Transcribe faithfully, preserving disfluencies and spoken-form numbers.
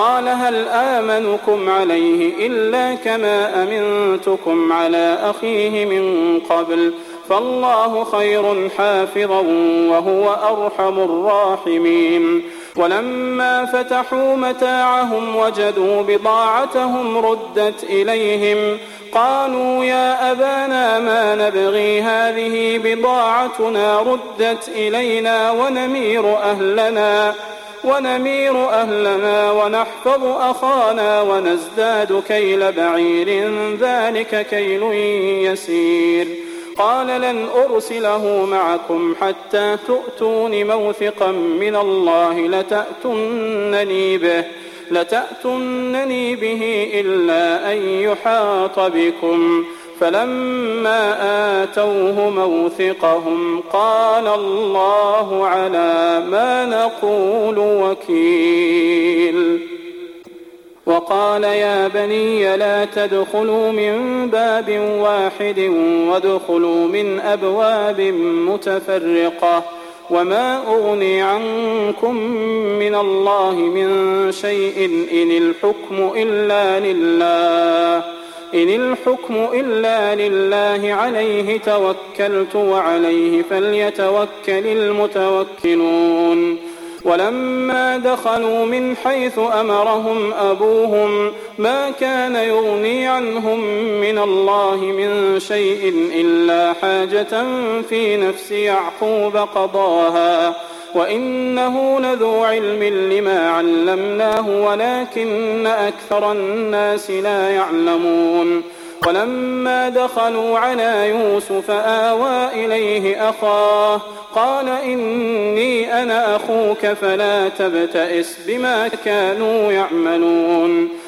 قال هل آمنكم عليه إلا كما أمنتكم على أخيه من قبل فالله خير حافظا وهو أرحم الراحمين. ولما فتحوا متاعهم وجدوا بضاعتهم ردت إليهم قالوا يا أبانا ما نبغي هذه بضاعتنا ردت إلينا ونمير أهلنا ونمير أهلنا ونحفظ أخانا ونزداد كيل بعير ذلك كيل يسير. قال لن أرسله معكم حتى تؤتون موثقا من الله لتأتونني به, لتأتونني به إلا أن يحاط بكم. فلما آتوه موثقهم قال الله على ما نقول وكيل. وقال يا بني لا تدخلوا من باب واحد وادخلوا من أبواب متفرقة وما أغني عنكم من الله من شيء إن الحكم إلا لله إن الحكم إلا لله عليه توكلت وعليه فليتوكل المتوكلون. ولما دخلوا من حيث أمرهم أبوهم ما كان يغني عنهم من الله من شيء إلا حاجة في نفس يعقوب قضاها وإنه لذو علم لما علمناه ولكن أكثر الناس لا يعلمون. ولما دخلوا على يوسف آوى إليه أخاه قال إني أنا أخوك فلا تبتئس بما كانوا يعملون.